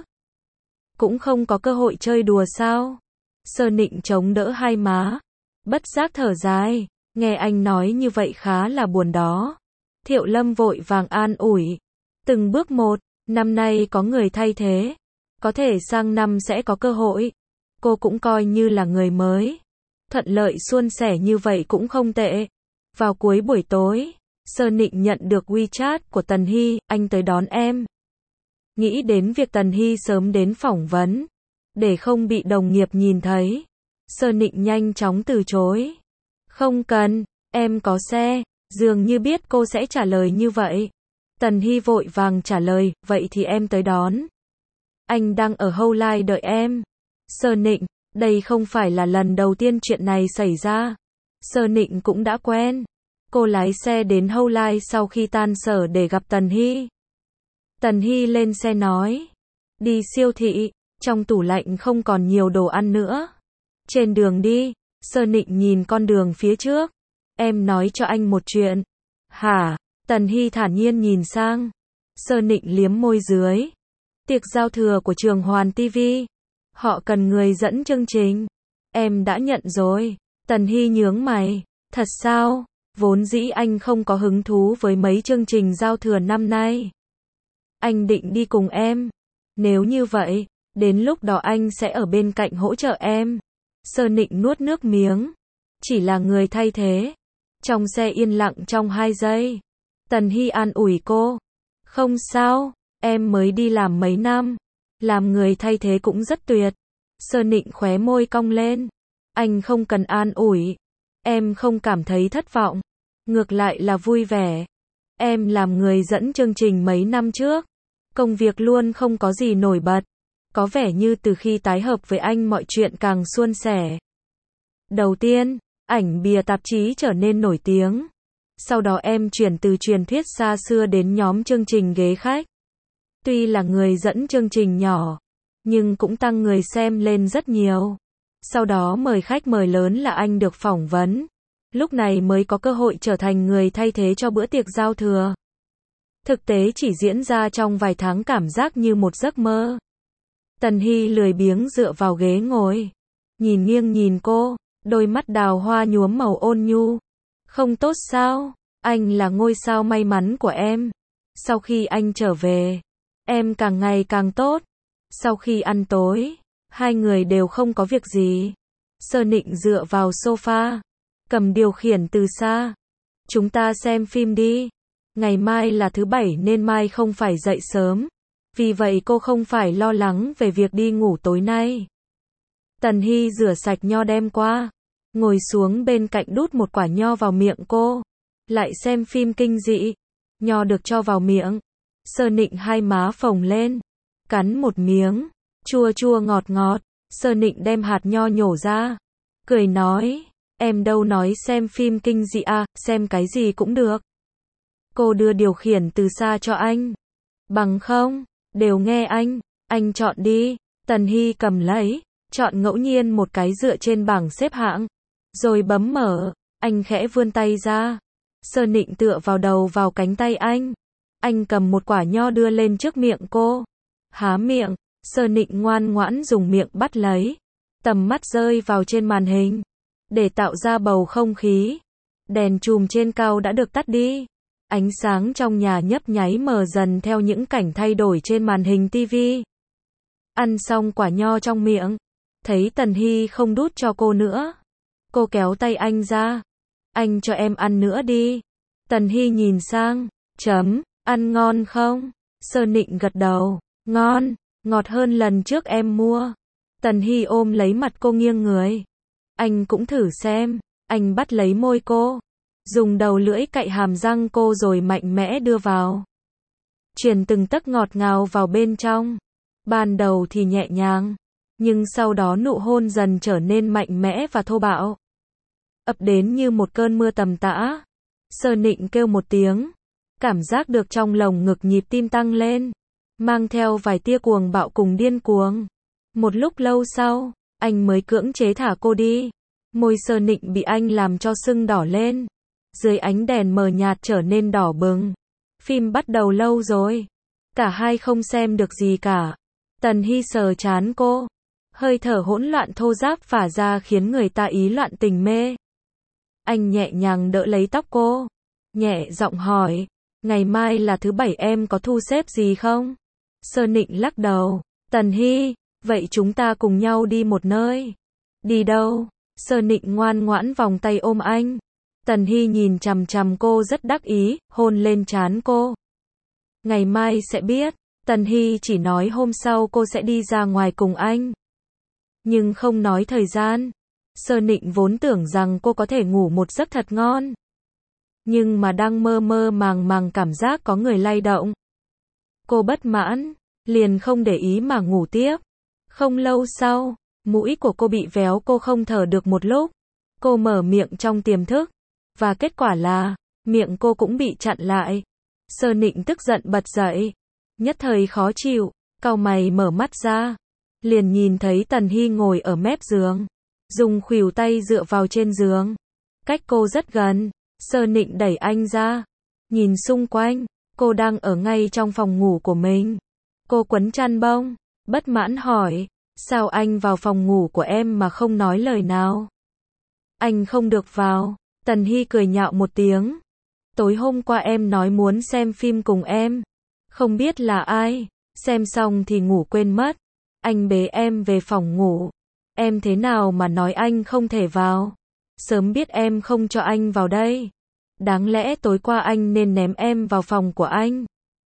Cũng không có cơ hội chơi đùa sao? Sơ Nịnh chống đỡ hai má. Bất giác thở dài. Nghe anh nói như vậy khá là buồn đó. Thiệu Lâm vội vàng an ủi. Từng bước một, năm nay có người thay thế. Có thể sang năm sẽ có cơ hội. Cô cũng coi như là người mới. Thuận lợi suôn sẻ như vậy cũng không tệ. Vào cuối buổi tối, Sơ Nịnh nhận được WeChat của Tần Hy, anh tới đón em. Nghĩ đến việc Tần Hy sớm đến phỏng vấn, để không bị đồng nghiệp nhìn thấy. Sơ Nịnh nhanh chóng từ chối. Không cần, em có xe. Dường như biết cô sẽ trả lời như vậy. Tần Hy vội vàng trả lời, vậy thì em tới đón. Anh đang ở hotline đợi em. Sơ Nịnh, đây không phải là lần đầu tiên chuyện này xảy ra. Sơ Nịnh cũng đã quen. Cô lái xe đến hotline sau khi tan sở để gặp Tần Hy. Tần Hy lên xe nói, đi siêu thị, trong tủ lạnh không còn nhiều đồ ăn nữa. Trên đường đi, Sơ Nịnh nhìn con đường phía trước. Em nói cho anh một chuyện. Hả? Tần Hy thản nhiên nhìn sang. Sơ Nịnh liếm môi dưới. Tiệc giao thừa của trường Hoàn ti vi. Họ cần người dẫn chương trình. Em đã nhận rồi. Tần Hy nhướng mày. Thật sao? Vốn dĩ anh không có hứng thú với mấy chương trình giao thừa năm nay. Anh định đi cùng em. Nếu như vậy, đến lúc đó anh sẽ ở bên cạnh hỗ trợ em. Sơ Nịnh nuốt nước miếng. Chỉ là người thay thế. Trong xe yên lặng trong hai giây. Tần Hy an ủi cô. Không sao, em mới đi làm mấy năm. Làm người thay thế cũng rất tuyệt. Sơ Nịnh khóe môi cong lên. Anh không cần an ủi. Em không cảm thấy thất vọng. Ngược lại là vui vẻ. Em làm người dẫn chương trình mấy năm trước. Công việc luôn không có gì nổi bật. Có vẻ như từ khi tái hợp với anh mọi chuyện càng suôn sẻ. Đầu tiên, ảnh bìa tạp chí trở nên nổi tiếng. Sau đó em chuyển từ truyền thuyết xa xưa đến nhóm chương trình ghế khách. Tuy là người dẫn chương trình nhỏ, nhưng cũng tăng người xem lên rất nhiều. Sau đó mời khách mời lớn là anh được phỏng vấn. Lúc này mới có cơ hội trở thành người thay thế cho bữa tiệc giao thừa. Thực tế chỉ diễn ra trong vài tháng cảm giác như một giấc mơ. Tần Hy lười biếng dựa vào ghế ngồi. Nhìn nghiêng nhìn cô, đôi mắt đào hoa nhuốm màu ôn nhu. Không tốt sao? Anh là ngôi sao may mắn của em. Sau khi anh trở về, em càng ngày càng tốt. Sau khi ăn tối, hai người đều không có việc gì. Sơ Nịnh dựa vào sofa, cầm điều khiển từ xa. Chúng ta xem phim đi. Ngày mai là thứ bảy nên mai không phải dậy sớm. Vì vậy cô không phải lo lắng về việc đi ngủ tối nay. Tần Hy rửa sạch nho đem qua. Ngồi xuống bên cạnh đút một quả nho vào miệng cô. Lại xem phim kinh dị. Nho được cho vào miệng. Sơ Nịnh hai má phồng lên. Cắn một miếng. Chua chua ngọt ngọt. Sơ Nịnh đem hạt nho nhổ ra. Cười nói. Em đâu nói xem phim kinh dị à, xem cái gì cũng được. Cô đưa điều khiển từ xa cho anh. Bằng không, đều nghe anh. Anh chọn đi. Tần Hy cầm lấy. Chọn ngẫu nhiên một cái dựa trên bảng xếp hạng. Rồi bấm mở. Anh khẽ vươn tay ra. Sơ Nịnh tựa vào đầu vào cánh tay anh. Anh cầm một quả nho đưa lên trước miệng cô. Há miệng. Sơ Nịnh ngoan ngoãn dùng miệng bắt lấy. Tầm mắt rơi vào trên màn hình. Để tạo ra bầu không khí. Đèn chùm trên cao đã được tắt đi. Ánh sáng trong nhà nhấp nháy mờ dần theo những cảnh thay đổi trên màn hình tivi. Ăn xong quả nho trong miệng. Thấy Tần Hy không đút cho cô nữa. Cô kéo tay anh ra. Anh cho em ăn nữa đi. Tần Hy nhìn sang. Chấm, ăn ngon không? Sơ Nịnh gật đầu. Ngon, ngọt hơn lần trước em mua. Tần Hy ôm lấy mặt cô nghiêng người. Anh cũng thử xem. Anh bắt lấy môi cô. Dùng đầu lưỡi cạy hàm răng cô rồi mạnh mẽ đưa vào. Truyền từng tấc ngọt ngào vào bên trong. Ban đầu thì nhẹ nhàng. Nhưng sau đó nụ hôn dần trở nên mạnh mẽ và thô bạo. Ập đến như một cơn mưa tầm tã. Sơ Nịnh kêu một tiếng. Cảm giác được trong lồng ngực nhịp tim tăng lên. Mang theo vài tia cuồng bạo cùng điên cuồng. Một lúc lâu sau, anh mới cưỡng chế thả cô đi. Môi Sơ Nịnh bị anh làm cho sưng đỏ lên. Dưới ánh đèn mờ nhạt trở nên đỏ bừng. Phim bắt đầu lâu rồi. Cả hai không xem được gì cả. Tần Hy sờ trán cô. Hơi thở hỗn loạn thô ráp phả ra khiến người ta ý loạn tình mê. Anh nhẹ nhàng đỡ lấy tóc cô. Nhẹ giọng hỏi. Ngày mai là thứ bảy em có thu xếp gì không? Sơ Nịnh lắc đầu. Tần Hy, vậy chúng ta cùng nhau đi một nơi. Đi đâu? Sơ Nịnh ngoan ngoãn vòng tay ôm anh. Tần Hy nhìn chằm chằm cô rất đắc ý, hôn lên trán cô. Ngày mai sẽ biết. Tần Hy chỉ nói hôm sau cô sẽ đi ra ngoài cùng anh. Nhưng không nói thời gian. Sơ Nịnh vốn tưởng rằng cô có thể ngủ một giấc thật ngon. nhưng mà đang mơ mơ màng màng cảm giác có người lay động. Cô bất mãn, liền không để ý mà ngủ tiếp. Không lâu sau, mũi của cô bị véo, cô không thở được một lúc. Cô mở miệng trong tiềm thức, và kết quả là, miệng cô cũng bị chặn lại. Sơ Nịnh tức giận bật dậy, nhất thời khó chịu, cau mày mở mắt ra, liền nhìn thấy Tần Hy ngồi ở mép giường, dùng khuỷu tay dựa vào trên giường, cách cô rất gần. Sơ Nịnh đẩy anh ra, nhìn xung quanh, cô đang ở ngay trong phòng ngủ của mình. Cô quấn chăn bông, bất mãn hỏi, sao anh vào phòng ngủ của em mà không nói lời nào? Anh không được vào. Tần Hy cười nhạo một tiếng. Tối hôm qua em nói muốn xem phim cùng em. Không biết là ai, xem xong thì ngủ quên mất. Anh bế em về phòng ngủ. Em thế nào mà nói anh không thể vào? Sớm biết em không cho anh vào đây. Đáng lẽ tối qua anh nên ném em vào phòng của anh.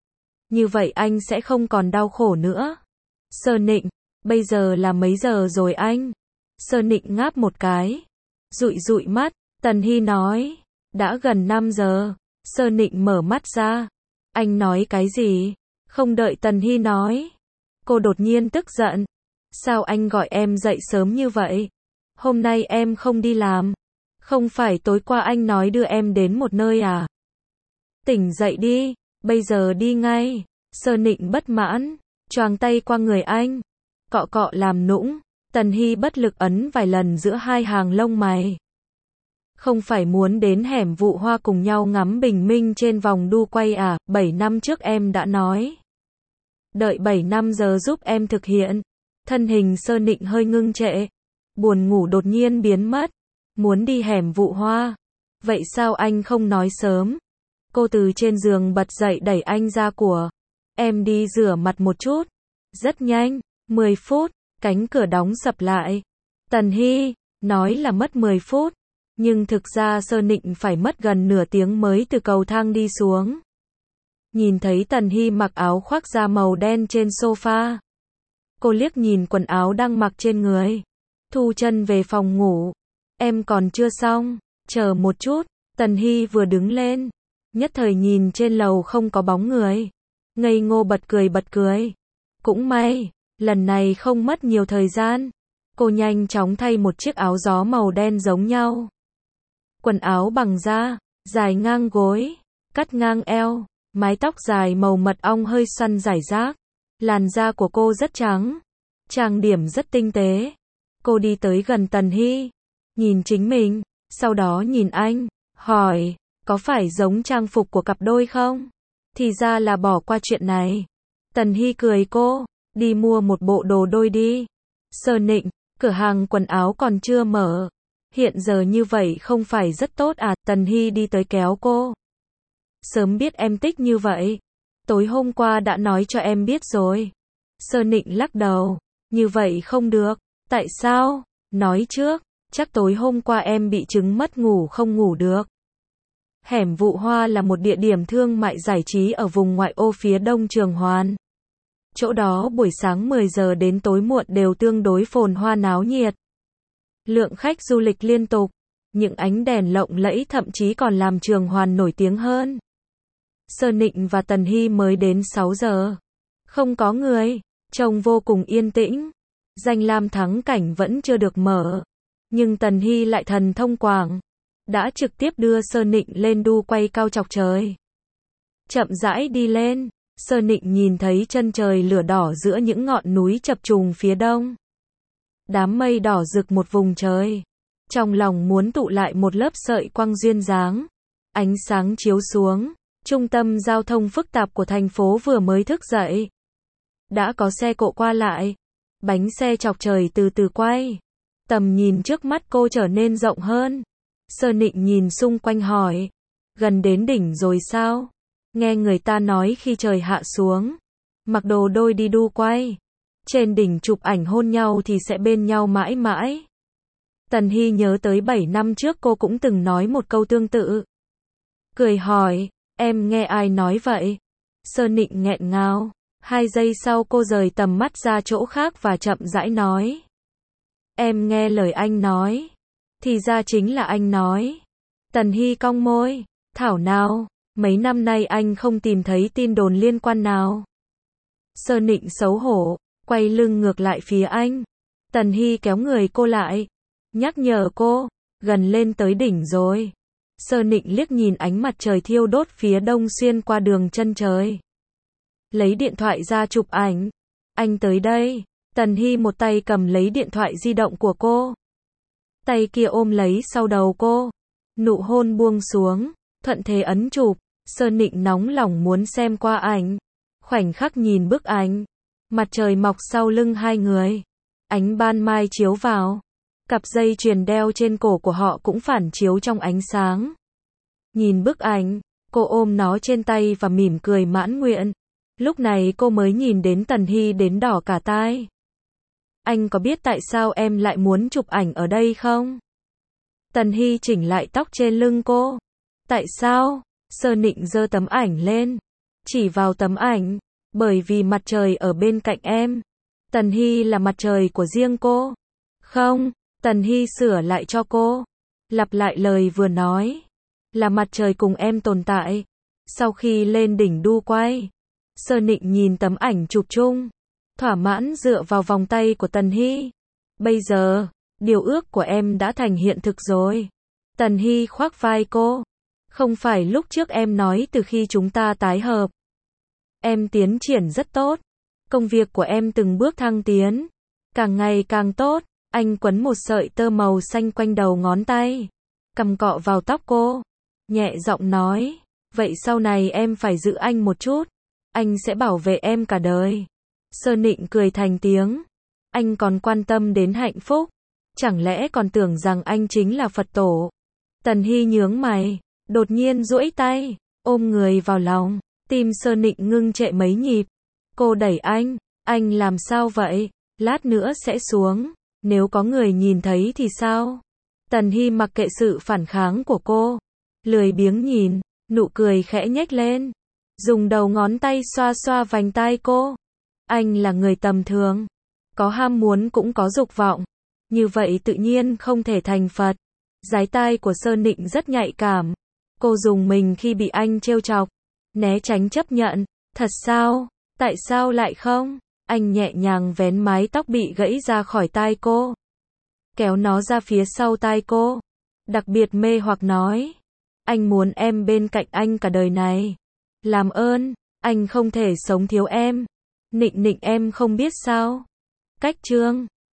Như vậy anh sẽ không còn đau khổ nữa. Sơ Nịnh, bây giờ là mấy giờ rồi anh? Sơ Nịnh ngáp một cái, dụi dụi mắt. Tần Hy nói, đã gần năm giờ. Sơ Nịnh mở mắt ra. Anh nói cái gì? Không đợi Tần Hy nói, cô đột nhiên tức giận. Sao anh gọi em dậy sớm như vậy? Hôm nay em không đi làm. Không phải tối qua anh nói đưa em đến một nơi à? Tỉnh dậy đi, bây giờ đi ngay. Sơ Nịnh bất mãn, choàng tay qua người anh, cọ cọ làm nũng. Tần Hy bất lực ấn vài lần giữa hai hàng lông mày. Không phải muốn đến hẻm Vụ Hoa cùng nhau ngắm bình minh trên vòng đu quay à? Bảy năm trước em đã nói. Đợi bảy năm giờ giúp em thực hiện. Thân hình Sơ Nịnh hơi ngưng trệ. Buồn ngủ đột nhiên biến mất. Muốn đi hẻm Vụ Hoa. Vậy sao anh không nói sớm? Cô từ trên giường bật dậy đẩy anh ra của. Em đi rửa mặt một chút. Rất nhanh, mười phút, cánh cửa đóng sập lại. Tần Hy nói là mất mười phút. Nhưng thực ra Sơ Nịnh phải mất gần nửa tiếng mới từ cầu thang đi xuống. Nhìn thấy Tần Hy mặc áo khoác da màu đen trên sofa. Cô liếc nhìn quần áo đang mặc trên người. Thu chân về phòng ngủ. Em còn chưa xong, chờ một chút. Tần Hy vừa đứng lên, nhất thời nhìn trên lầu không có bóng người. Ngây ngô bật cười bật cười. Cũng may, lần này không mất nhiều thời gian. Cô nhanh chóng thay một chiếc áo gió màu đen giống nhau. Quần áo bằng da, dài ngang gối, cắt ngang eo, mái tóc dài màu mật ong hơi xoăn rải rác. Làn da của cô rất trắng, trang điểm rất tinh tế. Cô đi tới gần Tần Hy, nhìn chính mình, sau đó nhìn anh, hỏi, có phải giống trang phục của cặp đôi không? Thì ra là bỏ qua chuyện này. Tần Hy cười cô, đi mua một bộ đồ đôi đi. Sơ Nịnh, cửa hàng quần áo còn chưa mở. Hiện giờ như vậy không phải rất tốt à? Tần Hy đi tới kéo cô. Sớm biết em thích như vậy. Tối hôm qua đã nói cho em biết rồi. Sơ Nịnh lắc đầu. Như vậy không được. Tại sao? Nói trước. Chắc tối hôm qua em bị chứng mất ngủ không ngủ được. Hẻm Vụ Hoa là một địa điểm thương mại giải trí ở vùng ngoại ô phía đông Trường Hoàn. Chỗ đó buổi sáng mười giờ đến tối muộn đều tương đối phồn hoa náo nhiệt. Lượng khách du lịch liên tục. Những ánh đèn lộng lẫy thậm chí còn làm Trường Hoàn nổi tiếng hơn. Sơ Nịnh và Tần Hy mới đến sáu giờ. Không có người. Trông vô cùng yên tĩnh. Danh lam thắng cảnh vẫn chưa được mở. Nhưng Tần Hy lại thần thông quảng. Đã trực tiếp đưa Sơ Nịnh lên đu quay cao chọc trời. Chậm rãi đi lên. Sơ Nịnh nhìn thấy chân trời lửa đỏ giữa những ngọn núi chập trùng phía đông. Đám mây đỏ rực một vùng trời. Trong lòng muốn tụ lại một lớp sợi quang duyên dáng. Ánh sáng chiếu xuống. Trung tâm giao thông phức tạp của thành phố vừa mới thức dậy. Đã có xe cộ qua lại. Bánh xe chọc trời từ từ quay. Tầm nhìn trước mắt cô trở nên rộng hơn. Sơ Nịnh nhìn xung quanh hỏi. Gần đến đỉnh rồi sao? Nghe người ta nói khi trời hạ xuống. Mặc đồ đôi đi đu quay. Trên đỉnh chụp ảnh hôn nhau thì sẽ bên nhau mãi mãi. Tần Hy nhớ tới bảy năm trước cô cũng từng nói một câu tương tự. Cười hỏi, em nghe ai nói vậy? Sơ Nịnh nghẹn ngào. Hai giây sau cô rời tầm mắt ra chỗ khác và chậm rãi nói. Em nghe lời anh nói. Thì ra chính là anh nói. Tần Hy cong môi. Thảo nào, mấy năm nay anh không tìm thấy tin đồn liên quan nào. Sơ Nịnh xấu hổ, quay lưng ngược lại phía anh. Tần Hy kéo người cô lại, nhắc nhở cô, gần lên tới đỉnh rồi. Sơ Nịnh liếc nhìn ánh mặt trời thiêu đốt phía đông xuyên qua đường chân trời. Lấy điện thoại ra chụp ảnh. Anh tới đây. Tần Hy một tay cầm lấy điện thoại di động của cô. Tay kia ôm lấy sau đầu cô. Nụ hôn buông xuống, thuận thế ấn chụp. Sơ Nịnh nóng lòng muốn xem qua ảnh. Khoảnh khắc nhìn bức ảnh. Mặt trời mọc sau lưng hai người. Ánh ban mai chiếu vào. Cặp dây chuyền đeo trên cổ của họ cũng phản chiếu trong ánh sáng. Nhìn bức ảnh, cô ôm nó trên tay và mỉm cười mãn nguyện. Lúc này cô mới nhìn đến Tần Hy đến đỏ cả tai. Anh có biết tại sao em lại muốn chụp ảnh ở đây không? Tần Hy chỉnh lại tóc trên lưng cô. Tại sao? Sơ Nịnh giơ tấm ảnh lên. Chỉ vào tấm ảnh. Bởi vì mặt trời ở bên cạnh em. Tần Hy là mặt trời của riêng cô. Không, Tần Hy sửa lại cho cô. Lặp lại lời vừa nói. Là mặt trời cùng em tồn tại. Sau khi lên đỉnh đu quay. Sơ Nịnh nhìn tấm ảnh chụp chung. Thỏa mãn dựa vào vòng tay của Tần Hy. Bây giờ, điều ước của em đã thành hiện thực rồi. Tần Hy khoác vai cô. Không phải lúc trước em nói từ khi chúng ta tái hợp. Em tiến triển rất tốt. Công việc của em từng bước thăng tiến. Càng ngày càng tốt. Anh quấn một sợi tơ màu xanh quanh đầu ngón tay. Cầm cọ vào tóc cô. Nhẹ giọng nói. Vậy sau này em phải giữ anh một chút. Anh sẽ bảo vệ em cả đời. Sơ Nịnh cười thành tiếng. Anh còn quan tâm đến hạnh phúc. Chẳng lẽ còn tưởng rằng anh chính là Phật tổ. Tần Hy nhướng mày. Đột nhiên duỗi tay. Ôm người vào lòng. Tim Sơ Nịnh ngưng trệ mấy nhịp. Cô đẩy anh. Anh làm sao vậy? Lát nữa sẽ xuống. Nếu có người nhìn thấy thì sao? Tần Hy mặc kệ sự phản kháng của cô. Lười biếng nhìn. Nụ cười khẽ nhếch lên. Dùng đầu ngón tay xoa xoa vành tai cô. Anh là người tầm thường. Có ham muốn cũng có dục vọng. Như vậy tự nhiên không thể thành Phật. Dái tai của Sơ Nịnh rất nhạy cảm. Cô dùng mình khi bị anh trêu chọc. Né tránh chấp nhận. Thật sao? Tại sao lại không? Anh nhẹ nhàng vén mái tóc bị gãy ra khỏi tai cô. Kéo nó ra phía sau tai cô. Đặc biệt mê hoặc nói. Anh muốn em bên cạnh anh cả đời này. Làm ơn, anh không thể sống thiếu em. Nịnh Nịnh em không biết sao. Cách chương